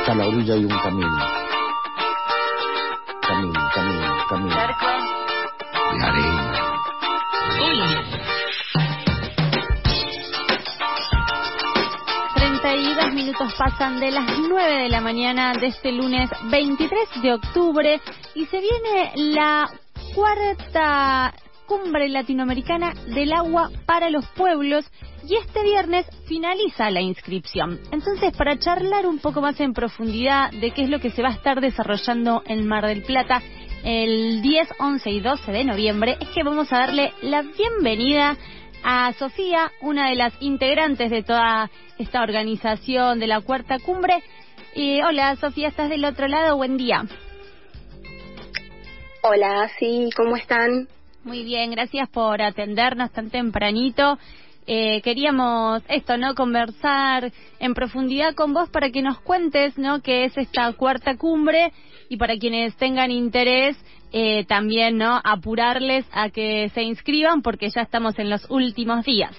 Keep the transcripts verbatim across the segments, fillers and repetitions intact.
hasta la orilla hay un camino. Camino, camino, camino. De arena. treinta y dos minutos pasan de las nueve de la mañana de este lunes veintitrés de octubre y se viene la cuarta cumbre latinoamericana del agua para los pueblos y este viernes finaliza la inscripción. Entonces, para charlar un poco más en profundidad de qué es lo que se va a estar desarrollando en Mar del Plata el diez, once y doce de noviembre, es que vamos a darle la bienvenida a Sofía, una de las integrantes de toda esta organización de la cuarta cumbre. Eh, hola Sofía, ¿estás del otro lado? Buen día. Hola, sí, ¿cómo están? Muy bien, gracias por atendernos tan tempranito. Eh, queríamos esto, ¿no? Conversar en profundidad con vos para que nos cuentes, ¿no? Qué es esta cuarta cumbre y para quienes tengan interés eh, también, ¿no? Apurarles a que se inscriban porque ya estamos en los últimos días.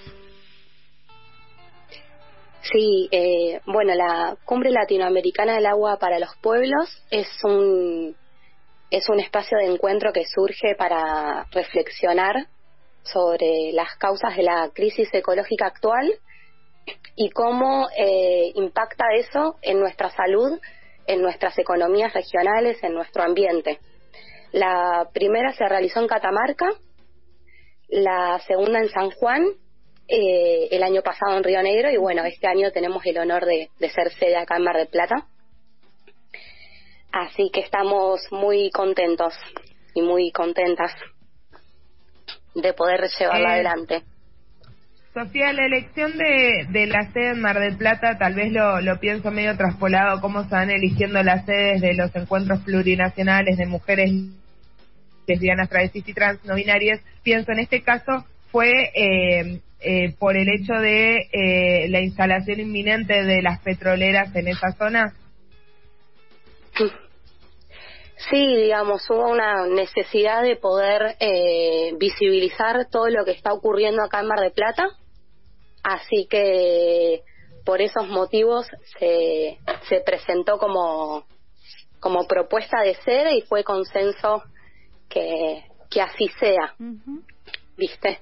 Sí, eh, bueno, la Cumbre Latinoamericana del Agua para los Pueblos es un es un espacio de encuentro que surge para reflexionar sobre las causas de la crisis ecológica actual y cómo eh, impacta eso en nuestra salud, en nuestras economías regionales, en nuestro ambiente. La primera se realizó en Catamarca, la segunda en San Juan, eh, el año pasado en Río Negro y bueno, este año tenemos el honor de, de ser sede acá en Mar del Plata. Así que estamos muy contentos y muy contentas de poder llevarla eh, adelante. Sofía, la elección de, de la sede en Mar del Plata, tal vez lo, lo pienso medio traspolado, cómo se van eligiendo las sedes de los encuentros plurinacionales de mujeres lesbianas, travestis y trans no binarias. Pienso en este caso fue eh, eh, por el hecho de eh, la instalación inminente de las petroleras en esa zona. Sí, digamos, hubo una necesidad de poder eh, visibilizar todo lo que está ocurriendo acá en Mar del Plata, así que por esos motivos se, se presentó como, como propuesta de sede y fue consenso que, que así sea, uh-huh. ¿Viste?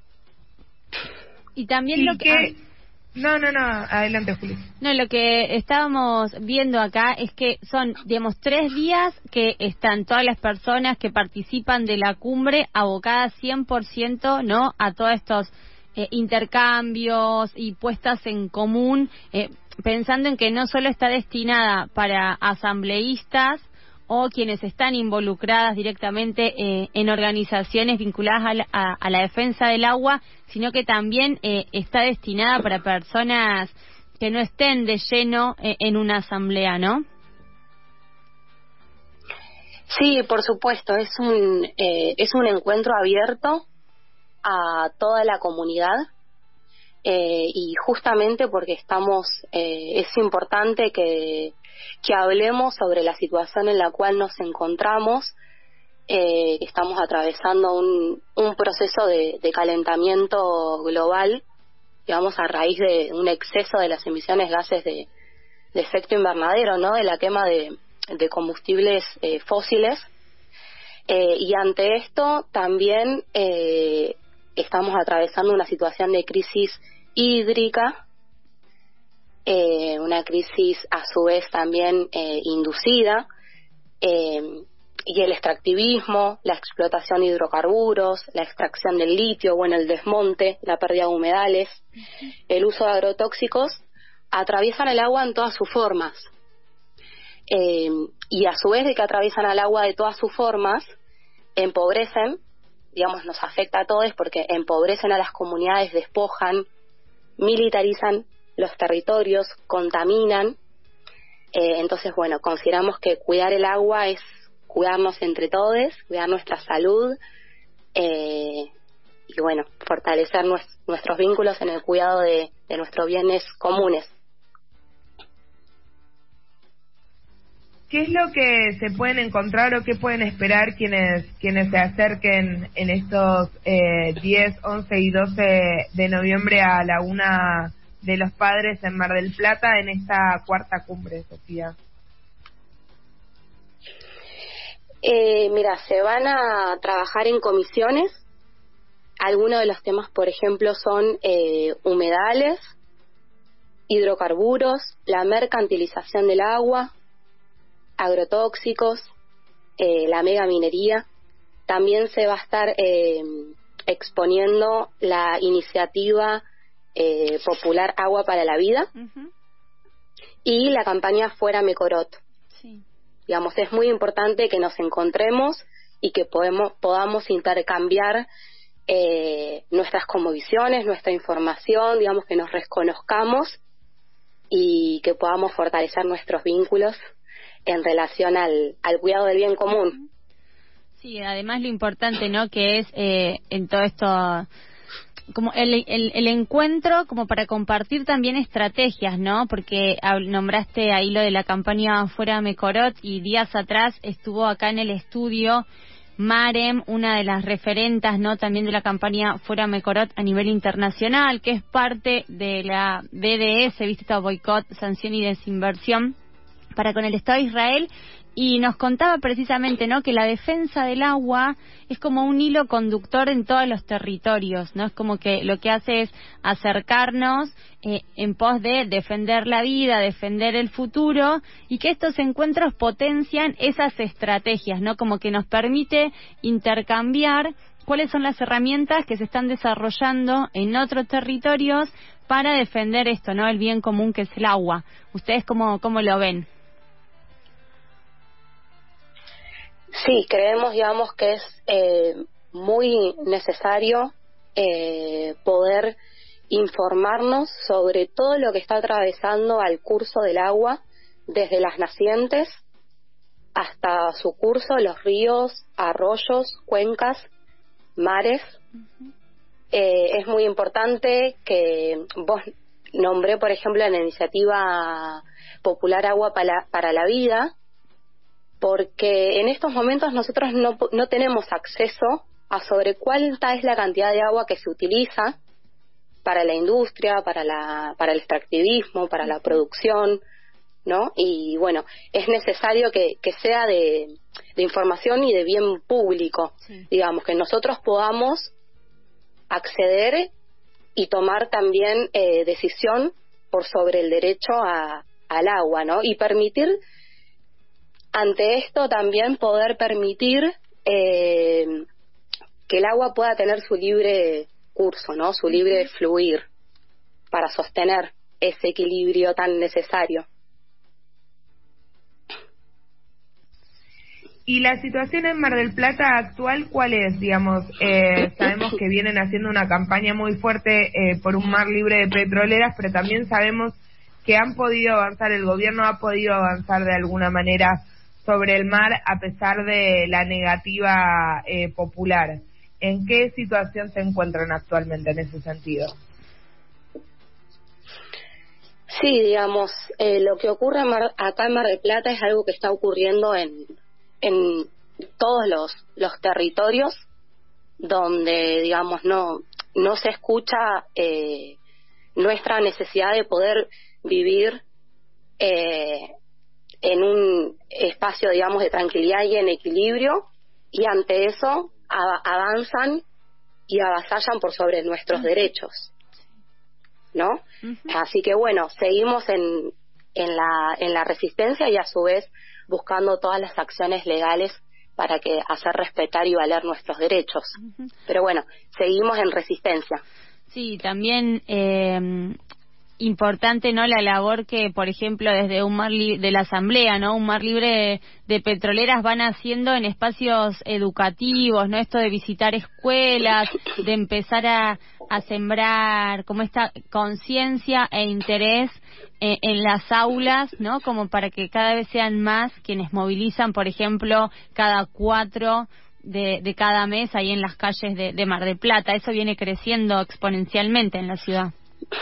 Y también ¿Y lo que... que... No, no, no, adelante, Juli. No, lo que estábamos viendo acá es que son, digamos, tres días que están todas las personas que participan de la cumbre abocadas cien por ciento, ¿no?, a todos estos eh, intercambios y puestas en común, eh, pensando en que no solo está destinada para asambleístas o quienes están involucradas directamente eh, en organizaciones vinculadas a la, a, a la defensa del agua, sino que también eh, está destinada para personas que no estén de lleno eh, en una asamblea, ¿no? Sí, por supuesto, es un eh, es un encuentro abierto a toda la comunidad eh, y justamente porque estamos eh, es importante que que hablemos sobre la situación en la cual nos encontramos. Eh, estamos atravesando un, un proceso de, de calentamiento global, digamos, a raíz de un exceso de las emisiones de gases de, de efecto invernadero, ¿no?, de la quema de, de combustibles eh, fósiles. Eh, y ante esto también eh, estamos atravesando una situación de crisis hídrica, Eh, una crisis a su vez también eh, inducida, eh, y el extractivismo, la explotación de hidrocarburos, la extracción del litio, bueno, el desmonte, la pérdida de humedales, uh-huh. el uso de agrotóxicos, atraviesan el agua en todas sus formas. Eh, y a su vez de que atraviesan el agua de todas sus formas, empobrecen, digamos, nos afecta a todos porque empobrecen a las comunidades, despojan, militarizan los territorios, contaminan. Eh, entonces, bueno, consideramos que cuidar el agua es cuidarnos entre todos, cuidar nuestra salud eh, y, bueno, fortalecer nues, nuestros vínculos en el cuidado de, de nuestros bienes comunes. ¿Qué es lo que se pueden encontrar o qué pueden esperar quienes quienes se acerquen en estos eh, diez, once y doce de noviembre a Laguna de los Padres en Mar del Plata en esta cuarta cumbre, Sofía? Eh, mira, se van a trabajar en comisiones. Algunos de los temas, por ejemplo, son eh, humedales, hidrocarburos, la mercantilización del agua, agrotóxicos, eh, la megaminería. También se va a estar eh, exponiendo la iniciativa eh, popular Agua para la Vida uh-huh. y la campaña Fuera Mecorot. Sí. Digamos, es muy importante que nos encontremos y que podemos, podamos intercambiar eh, nuestras cosmovisiones, nuestra información, digamos, que nos reconozcamos y que podamos fortalecer nuestros vínculos en relación al, al cuidado del bien común. Sí, además lo importante, ¿no?, que es eh, en todo esto, como el, el, el encuentro como para compartir también estrategias, ¿no? Porque nombraste ahí lo de la campaña Fuera Mecorot y días atrás estuvo acá en el estudio Marem, una de las referentas, ¿no?, también de la campaña Fuera Mecorot a nivel internacional, que es parte de la B D S, ¿viste? Boicot, Sanción y Desinversión para con el Estado de Israel. Y nos contaba precisamente, ¿no?, que la defensa del agua es como un hilo conductor en todos los territorios, ¿no? Es como que lo que hace es acercarnos eh, en pos de defender la vida, defender el futuro, y que estos encuentros potencian esas estrategias, ¿no? Como que nos permite intercambiar cuáles son las herramientas que se están desarrollando en otros territorios para defender esto, ¿no?, el bien común que es el agua. ¿Ustedes cómo, cómo lo ven? Sí, creemos, digamos, que es eh, muy necesario eh, poder informarnos sobre todo lo que está atravesando al curso del agua, desde las nacientes hasta su curso, los ríos, arroyos, cuencas, mares. Uh-huh. Eh, es muy importante que vos nombré, por ejemplo, en la iniciativa popular Agua para, para la Vida, porque en estos momentos nosotros no, no tenemos acceso a sobre cuánta es la cantidad de agua que se utiliza para la industria, para la para el extractivismo, para la producción, ¿no? Y bueno, es necesario que, que sea de, de información y de bien público, sí. Digamos, que nosotros podamos acceder y tomar también eh, decisión por sobre el derecho a, al agua, ¿no? Y permitir, ante esto también poder permitir eh, que el agua pueda tener su libre curso, ¿no? Su libre fluir para sostener ese equilibrio tan necesario. ¿Y la situación en Mar del Plata actual cuál es? Digamos, eh, sabemos que vienen haciendo una campaña muy fuerte eh, por un mar libre de petroleras, pero también sabemos que han podido avanzar, el gobierno ha podido avanzar de alguna manera sobre el mar a pesar de la negativa eh, popular. ¿En qué situación se encuentran actualmente en ese sentido? Sí, digamos, eh, lo que ocurre en Mar, acá en Mar del Plata es algo que está ocurriendo en, en todos los, los territorios donde, digamos, no, no se escucha eh, nuestra necesidad de poder vivir eh, en un espacio, digamos, de tranquilidad y en equilibrio, y ante eso a, avanzan y avasallan por sobre nuestros uh-huh. derechos, ¿no? Uh-huh. Así que bueno, seguimos en, en la en la resistencia y a su vez buscando todas las acciones legales para que hacer respetar y valer nuestros derechos. Uh-huh. Pero bueno, seguimos en resistencia. Sí, también eh, importante, ¿no?, la labor que, por ejemplo, desde un mar li- de la Asamblea, ¿no?, un mar libre de, de petroleras van haciendo en espacios educativos, ¿no?, esto de visitar escuelas, de empezar a, a sembrar como esta conciencia e interés eh, en las aulas, ¿no?, como para que cada vez sean más quienes movilizan, por ejemplo, cada cuatro de, de cada mes ahí en las calles de, de Mar del Plata. Eso viene creciendo exponencialmente en la ciudad.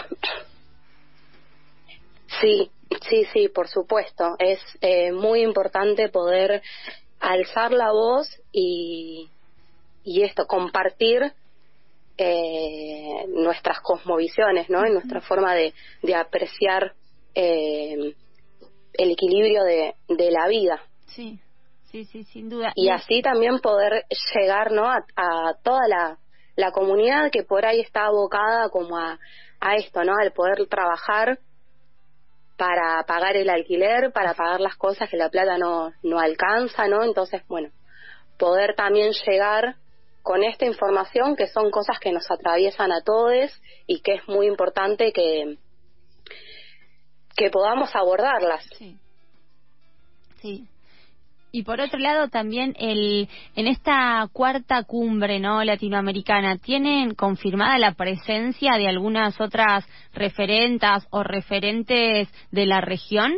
Sí, sí, sí, por supuesto. Es eh, muy importante poder alzar la voz y, y esto, compartir eh, nuestras cosmovisiones, ¿no? Y nuestra forma de, de apreciar eh, el equilibrio de, de la vida. Sí, Sí, sí, sin duda. Y así también poder llegar, ¿no?, a, a toda la, la comunidad que por ahí está abocada como a, a esto, ¿no?, al poder trabajar para pagar el alquiler, para pagar las cosas que la plata no, no alcanza, ¿no? Entonces, bueno, poder también llegar con esta información, que son cosas que nos atraviesan a todos y que es muy importante que, que podamos abordarlas. Sí. Sí. Y por otro lado también el en esta cuarta cumbre, ¿no?, latinoamericana, ¿tienen confirmada la presencia de algunas otras referentas o referentes de la región?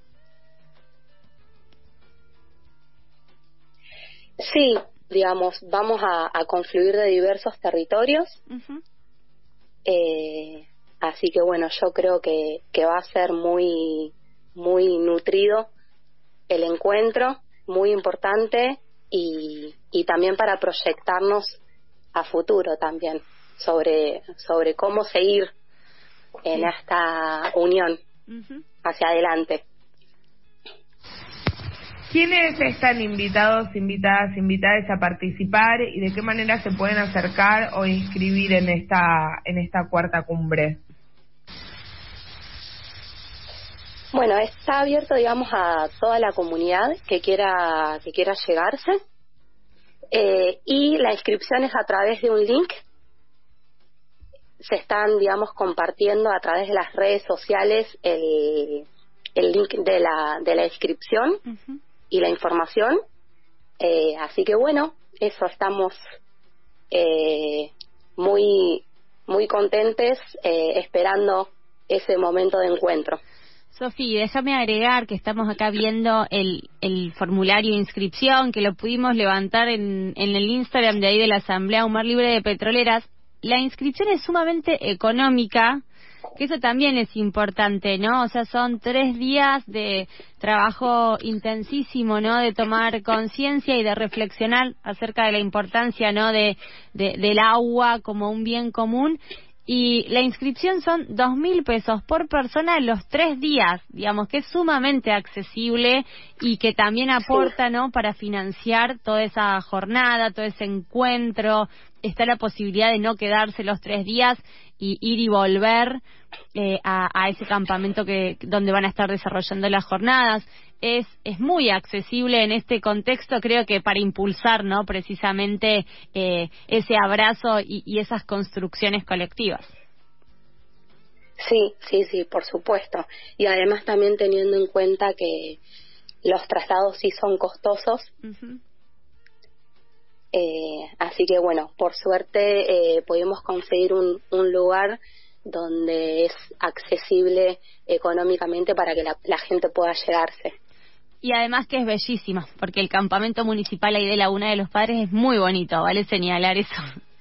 Sí, digamos, vamos a, a confluir de diversos territorios. Uh-huh. eh, así que bueno, yo creo que, que va a ser muy, muy nutrido el encuentro, muy importante, y, y también para proyectarnos a futuro también sobre, sobre cómo seguir en sí. esta unión uh-huh. hacia adelante. ¿Quiénes están invitados, invitadas, invitadas a participar y de qué manera se pueden acercar o inscribir en esta, en esta cuarta cumbre? Bueno, está abierto, digamos, a toda la comunidad que quiera que quiera llegarse, eh, y la inscripción es a través de un link. Se están, digamos, compartiendo a través de las redes sociales el, el link de la de la inscripción uh-huh. y la información. Eh, así que bueno, eso, estamos eh, muy muy contentes eh, esperando ese momento de encuentro. Sofi, déjame agregar que estamos acá viendo el, el formulario de inscripción, que lo pudimos levantar en, en el Instagram de ahí de la Asamblea Humar Libre de Petroleras. La inscripción es sumamente económica, que eso también es importante, ¿no? O sea, son tres días de trabajo intensísimo, ¿no?, de tomar conciencia y de reflexionar acerca de la importancia, ¿no?, de, de del agua como un bien común. Y la inscripción son dos mil pesos por persona en los tres días, digamos que es sumamente accesible y que también aporta, ¿no?, para financiar toda esa jornada, todo ese encuentro. Está la posibilidad de no quedarse los tres días y ir y volver eh, a, a ese campamento que donde van a estar desarrollando las jornadas. Es, es muy accesible en este contexto, creo que para impulsar, ¿no?, precisamente eh, ese abrazo y, y esas construcciones colectivas. Sí, sí, sí, por supuesto. Y además también teniendo en cuenta que los traslados sí son costosos. Uh-huh. Eh, así que bueno, por suerte eh, pudimos conseguir un, un lugar donde es accesible económicamente para que la, la gente pueda llegarse. Y además que es bellísima, porque el campamento municipal ahí de Laguna de los Padres es muy bonito, vale señalar eso.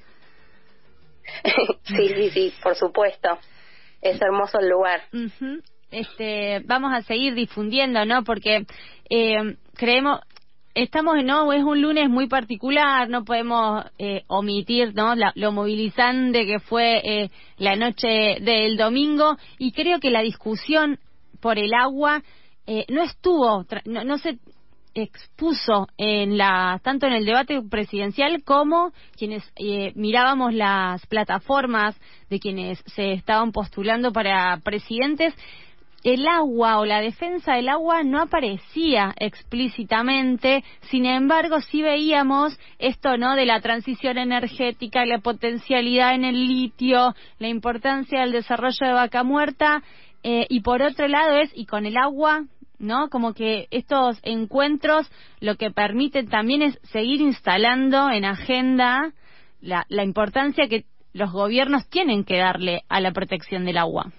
Sí, sí, sí, por supuesto. Es hermoso el lugar. Uh-huh. Este, vamos a seguir difundiendo, ¿no? Porque eh, creemos, estamos, ¿no?, es un lunes muy particular, no podemos eh, omitir, ¿no?, la, lo movilizante que fue eh, la noche del domingo, y creo que la discusión por el agua Eh, no estuvo, no, no se expuso en la tanto en el debate presidencial como quienes eh, mirábamos las plataformas de quienes se estaban postulando para presidentes. El agua o la defensa del agua no aparecía explícitamente, sin embargo sí veíamos esto, ¿no?, de la transición energética, la potencialidad en el litio, la importancia del desarrollo de Vaca Muerta. Eh, y por otro lado es, y con el agua, ¿no?, como que estos encuentros lo que permiten también es seguir instalando en agenda la, la importancia que los gobiernos tienen que darle a la protección del agua.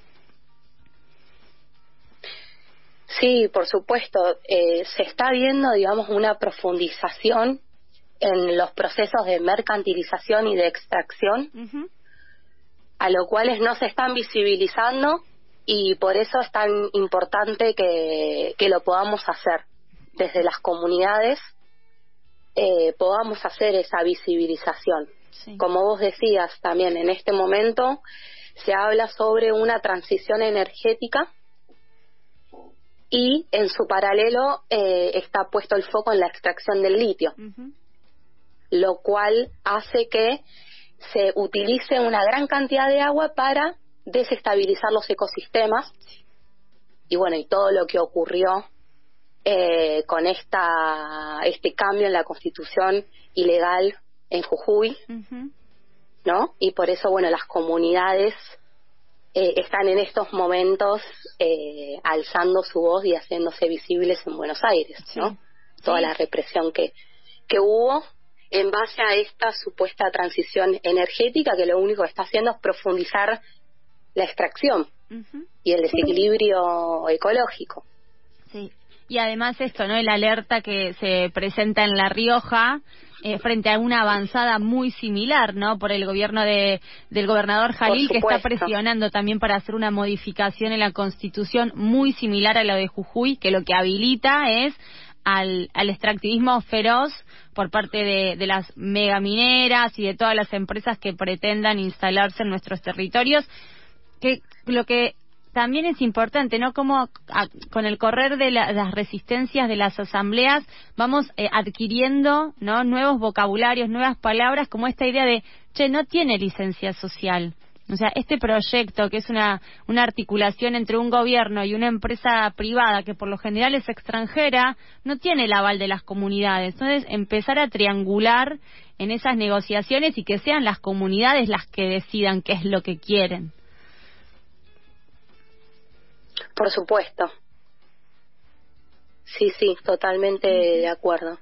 Sí, por supuesto. Eh, se está viendo, digamos, una profundización en los procesos de mercantilización y de extracción, uh-huh. a lo cuales no se están visibilizando. Y por eso es tan importante que, que lo podamos hacer desde las comunidades, eh, podamos hacer esa visibilización. Sí. Como vos decías también, en este momento se habla sobre una transición energética y en su paralelo eh, está puesto el foco en la extracción del litio, uh-huh. lo cual hace que se utilice una gran cantidad de agua para desestabilizar los ecosistemas. Y bueno, y todo lo que ocurrió eh, con esta este cambio en la Constitución ilegal en Jujuy, uh-huh. ¿no? Y por eso, bueno, las comunidades eh, están en estos momentos eh, alzando su voz y haciéndose visibles en Buenos Aires, ¿no? Sí. Toda sí. la represión que, que hubo en base a esta supuesta transición energética, que lo único que está haciendo es profundizar la extracción uh-huh. y el desequilibrio ecológico. Sí, y además esto, ¿no? El alerta que se presenta en La Rioja eh, frente a una avanzada muy similar, ¿no? Por el gobierno de del gobernador Jalil, que está presionando también para hacer una modificación en la Constitución muy similar a la de Jujuy, que lo que habilita es al, al extractivismo feroz por parte de, de las megamineras y de todas las empresas que pretendan instalarse en nuestros territorios. Que lo que también es importante, ¿no? Como a, con el correr de, la, de las resistencias de las asambleas vamos eh, adquiriendo, ¿no? Nuevos vocabularios, nuevas palabras, como esta idea de, che, no tiene licencia social. O sea, este proyecto, que es una, una articulación entre un gobierno y una empresa privada, que por lo general es extranjera, no tiene el aval de las comunidades. Entonces, empezar a triangular en esas negociaciones y que sean las comunidades las que decidan qué es lo que quieren. Por supuesto. Sí, sí, totalmente uh-huh. de acuerdo.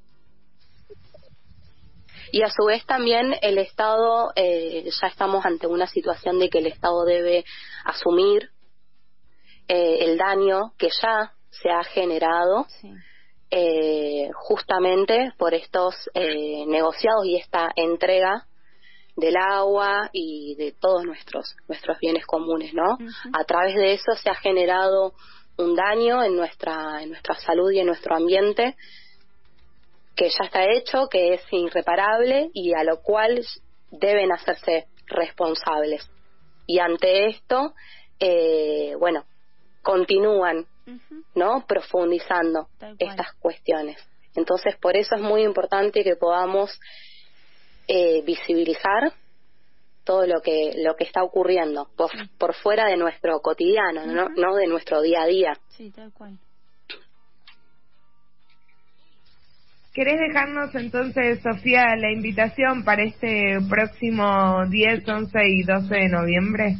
Y a su vez también el Estado, eh, ya estamos ante una situación de que el Estado debe asumir eh, el daño que ya se ha generado sí. eh, justamente por estos eh, negociados y esta entrega del agua y de todos nuestros nuestros bienes comunes, ¿no? Uh-huh. A través de eso se ha generado un daño en nuestra en nuestra salud y en nuestro ambiente que ya está hecho, que es irreparable y a lo cual deben hacerse responsables. Y ante esto, eh, bueno, continúan, uh-huh. ¿no? Profundizando estas cuestiones. Entonces, por eso es muy importante que podamos eh, visibilizar todo lo que lo que está ocurriendo por, sí. por fuera de nuestro cotidiano, uh-huh. ¿no? No de nuestro día a día. Sí, tal cual. ¿Querés dejarnos entonces, Sofía, la invitación para este próximo diez, once y doce de noviembre?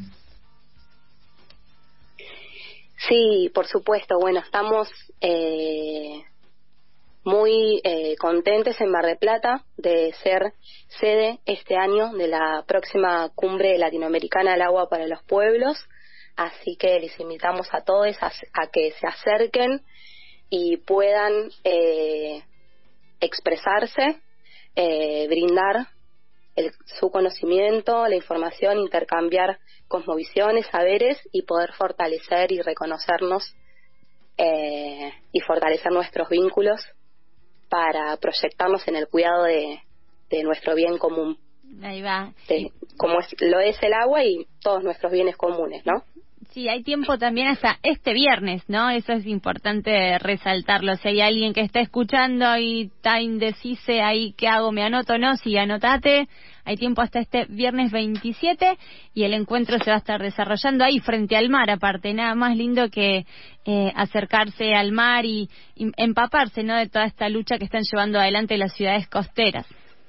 Sí, por supuesto. Bueno, estamos eh, muy eh, contentes en Mar del Plata de ser sede este año de la próxima Cumbre Latinoamericana del Agua para los Pueblos. Así que les invitamos a todos a, a que se acerquen y puedan Eh, expresarse, eh, brindar el, su conocimiento, la información, intercambiar cosmovisiones, saberes y poder fortalecer y reconocernos eh, y fortalecer nuestros vínculos para proyectarnos en el cuidado de, de nuestro bien común. Ahí va. De, como es, lo es el agua y todos nuestros bienes comunes, ¿no? Sí, hay tiempo también hasta este viernes, ¿no? Eso es importante resaltarlo. Si hay alguien que está escuchando y está indecise ahí, ¿qué hago? ¿Me anoto o no? Sí, anotate. Hay tiempo hasta este viernes veintisiete y el encuentro se va a estar desarrollando ahí frente al mar, aparte. Nada más lindo que eh, acercarse al mar y, y empaparse, ¿no? De toda esta lucha que están llevando adelante las ciudades costeras.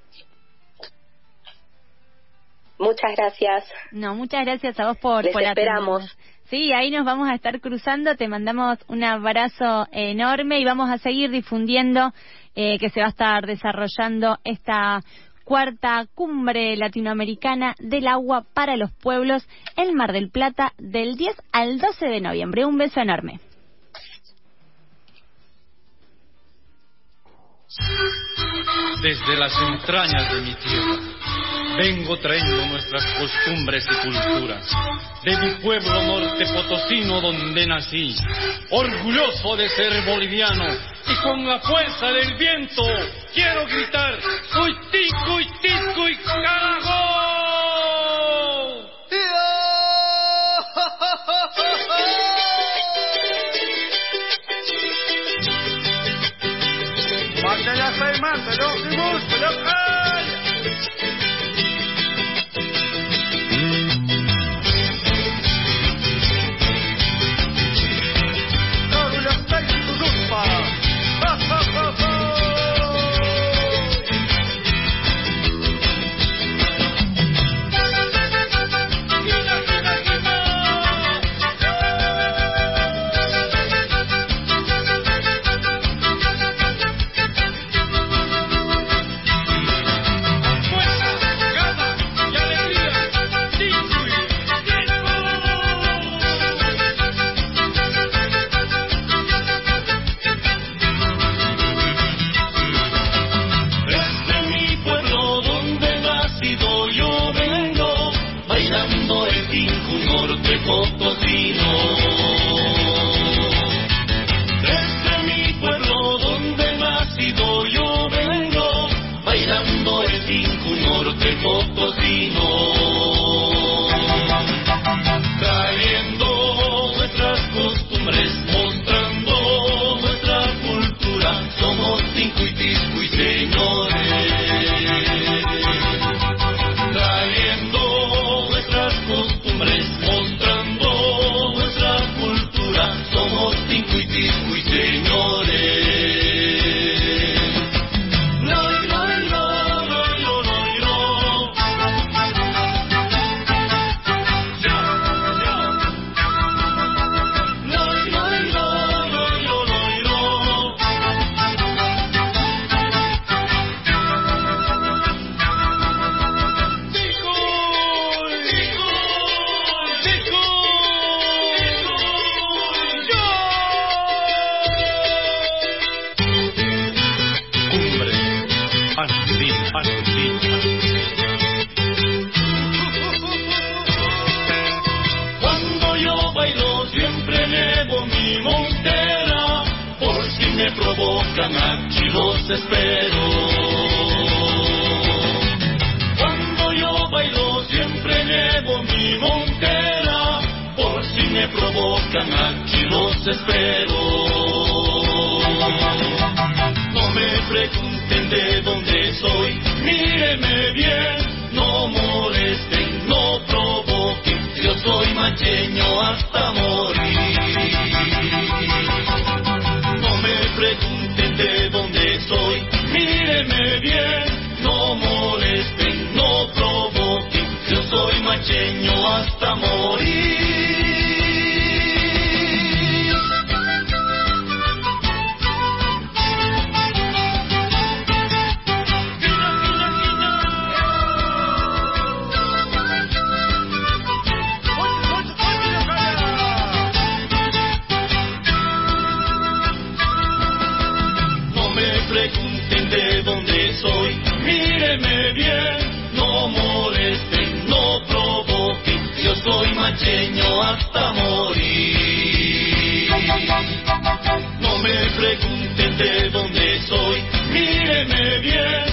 Muchas gracias. No, muchas gracias a vos por, Les por esperamos. atendernos. Sí, ahí nos vamos a estar cruzando, te mandamos un abrazo enorme y vamos a seguir difundiendo eh, que se va a estar desarrollando esta cuarta Cumbre Latinoamericana del Agua para los Pueblos en Mar del Plata del diez al doce de noviembre. Un beso enorme. Desde las entrañas de mi tierra vengo trayendo nuestras costumbres y culturas de mi pueblo norte potosino donde nací, orgulloso de ser boliviano y con la fuerza del viento quiero gritar ¡Uy, tico, uy, tico, y carajo! cántalo, que gusto, local. Todo lo está en tu lupa. ¡Ja, ja, ja, ja! Cuando yo bailo siempre elevo mi montera, por si me provocan aquí los espero. Cuando yo bailo siempre elevo mi montera, por si me provocan aquí los espero. No me pregunten de dónde soy, míreme bien, no molesten, no provoquen, yo soy macheño hasta morir. No me pregunten de dónde soy, míreme bien, no molesten, no provoquen, yo soy macheño hasta morir. Pregunten de dónde soy, míreme bien, no molesten, no provoquen, yo soy macheño hasta morir. No me pregunten de dónde soy, míreme bien,